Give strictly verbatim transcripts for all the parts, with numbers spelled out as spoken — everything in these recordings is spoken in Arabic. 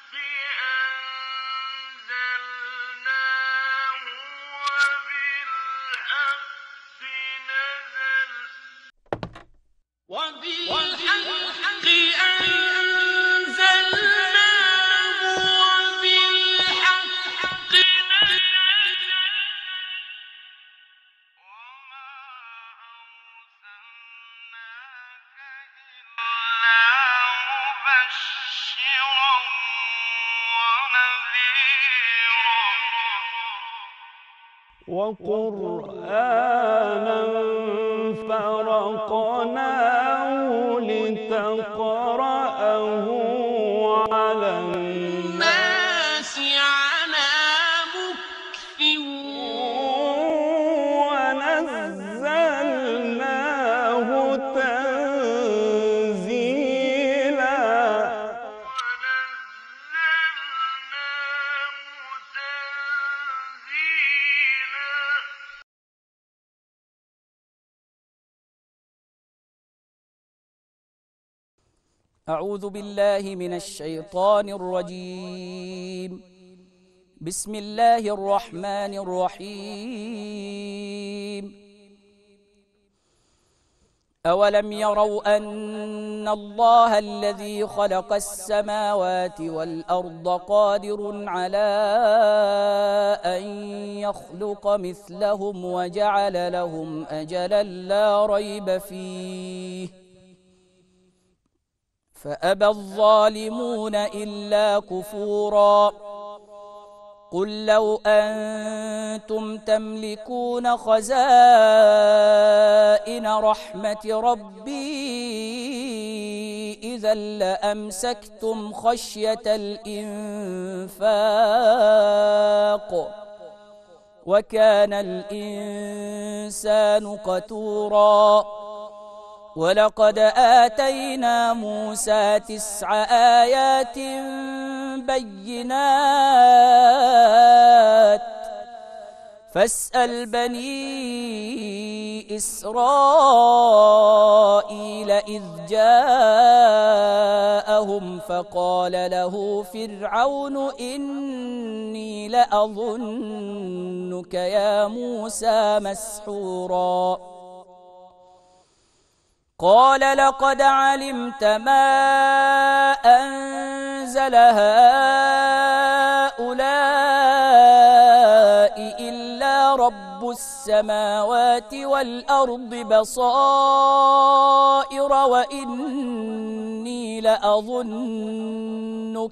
وقرآنا فرقناه لتقرأه على الناس على مكث ونزلناه تنزيلا. أعوذ بالله من الشيطان الرجيم. بسم الله الرحمن الرحيم. أولم يروا أن الله الذي خلق السماوات والأرض قادر على أن يخلق مثلهم وجعل لهم أجلا لا ريب فيه فأبى الظالمون إلا كفورا. قل لو أنتم تملكون خزائن رحمة ربي إذا لأمسكتم خشية الإنفاق وكان الإنسان قتورا. ولقد آتينا موسى تسع آيات بينات فاسأل بني إسرائيل إذ جاءهم فقال له فرعون إني لأظنك يا موسى مسحورا. قال لقد علمت ما أنزل هؤلاء إلا رب السماوات والأرض بصائر وإني لأظنك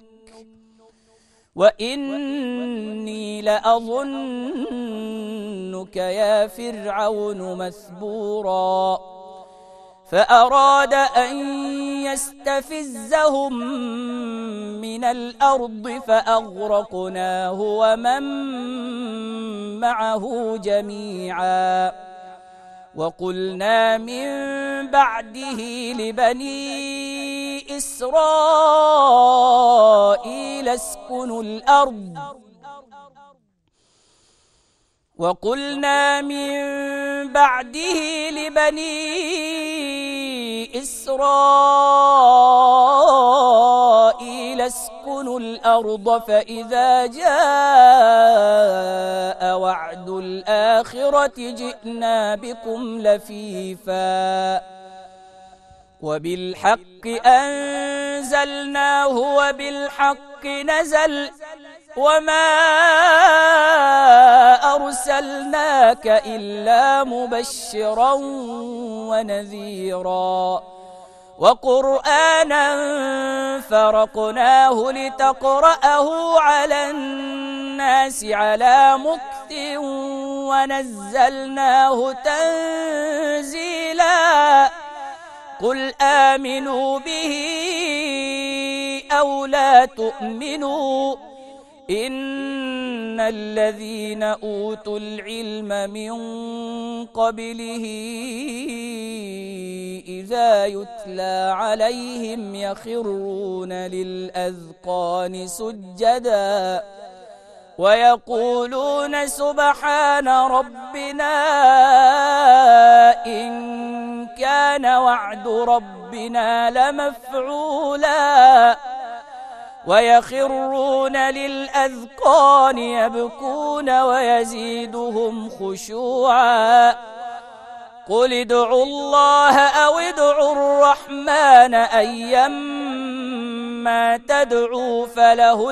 وإني لأظنك يا فرعون مثبورا. فأراد أن يستفزهم من الأرض فأغرقناه ومن معه جميعا. وقلنا من بعده لبني إسرائيل اسكنوا الأرض وقلنا من بعده لبني إسرائيل اسكنوا الأرض فإذا جاء وعد الآخرة جئنا بكم لفيفا. وبالحق أنزلناه وبالحق نزل وما أرسلناك إلا مبشرا ونذيرا. وقرآنا فرقناه لتقرأه على الناس على مكث ونزلناه تنزيلا. قل آمنوا به أو لا تؤمنوا إن الذين أوتوا العلم من قبله إذا يتلى عليهم يخرون للأذقان سجدا ويقولون سبحان ربنا إن كان وعد ربنا لمفعولا. ويخرون للأذقان يبكون ويزيدهم خشوعا قل ادعوا الله أو ادعوا الرحمن أيما تدعوا فله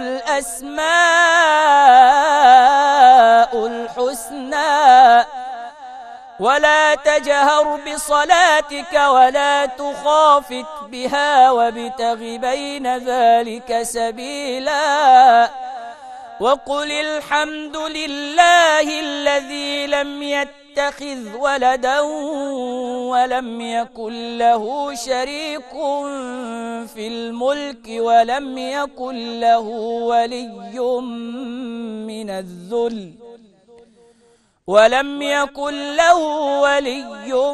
الأسماء الحسنى ولا تجهر بصلاتك ولا تخافت بها وابتغ بين ذلك سبيلا وقل الحمد لله الذي لم يتخذ ولدا ولم يكن له شريك في الملك ولم يكن له ولي من الذل ولم يكن له ولي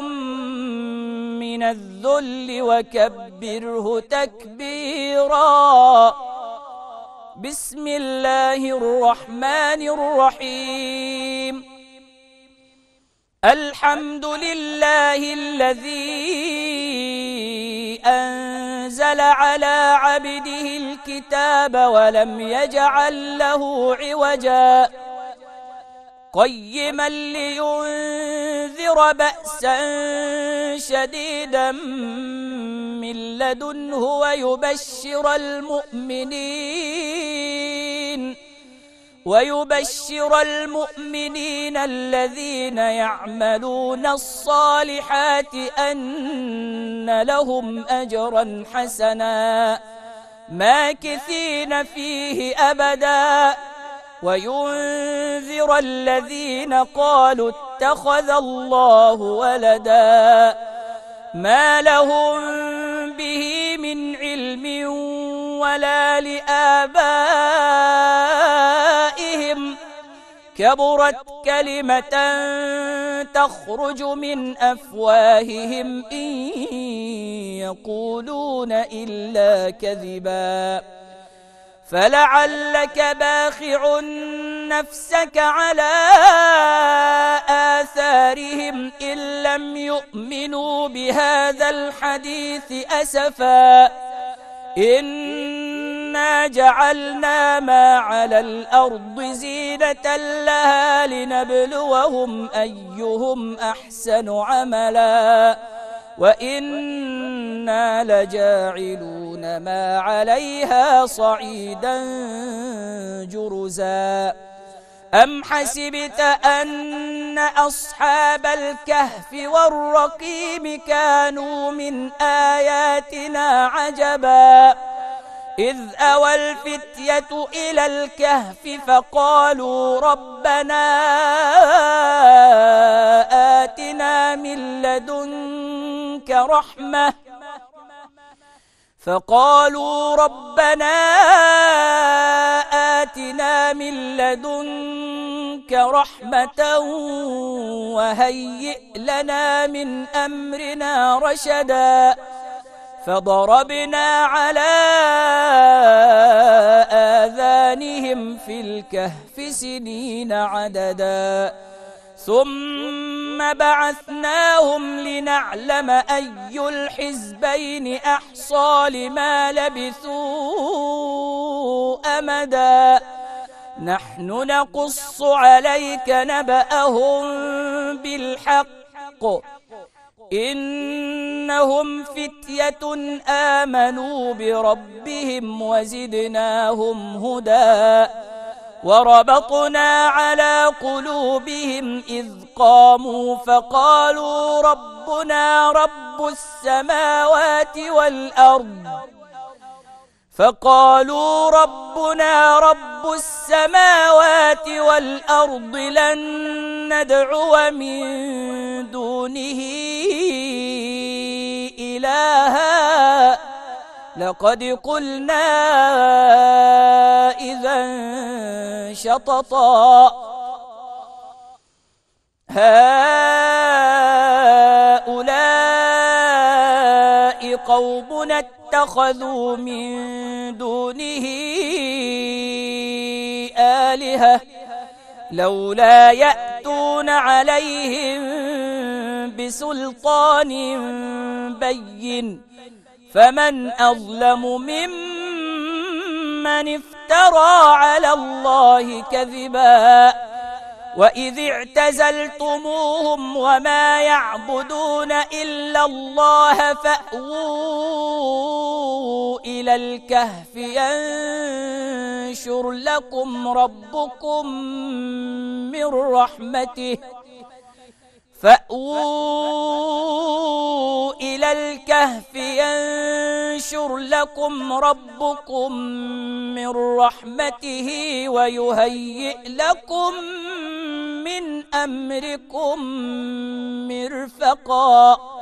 من الذل وكبره تكبيرا. بسم الله الرحمن الرحيم. الحمد لله الذي أنزل على عبده الكتاب ولم يجعل له عوجا قيما لينذر بأسا شديدا من لدنه ويبشر المؤمنين ويبشر المؤمنين الذين يعملون الصالحات أن لهم أجرا حسنا ماكثين فيه أبدا وينذر الذين قالوا اتخذ الله ولدا ما لهم به من علم ولا لآبائهم كبرت كلمة تخرج من أفواههم إن يقولون إلا كذبا فلعلك باخع نفسك على آثارهم إن لم يؤمنوا بهذا الحديث أسفا إنا جعلنا ما على الأرض زينة لها لنبلوهم أيهم أحسن عملا وإنا لجاعلون ما عليها صعيدا جرزا. أم حسبت أن أصحاب الكهف والرقيم كانوا من آياتنا عجبا إذ أوى الفتية إلى الكهف فقالوا ربنا آتنا من لدنك رحمة فقالوا ربنا آتنا من لدنك رحمة وهيئ لنا من أمرنا رشدا فضربنا على آذانهم في الكهف سنين عددا ثم بعثناهم لنعلم أي الحزبين أحصى لما لبثوا أمدا نحن نقص عليك نبأهم بالحق إنهم فتية آمنوا بربهم وزدناهم هدى وربطنا على قلوبهم إذ قاموا فقالوا ربنا رب السماوات والأرض فقالوا ربنا رب السماوات والأرض لن ندعو من دونه إلها لقد قلنا إذا شططا هؤلاء قومنا اتخذوا من دونه آلهة لولا يأتون عليهم بسلطان بين فمن أظلم ممن من افترى على الله كذبا وإذ اعتزلتموهم وما يعبدون إلا الله فأووا إلى الكهف ينشر لكم ربكم من رحمته فأووا إلى الكهف ينشر لكم ربكم من رحمته ويهيئ لكم من أمركم مرفقا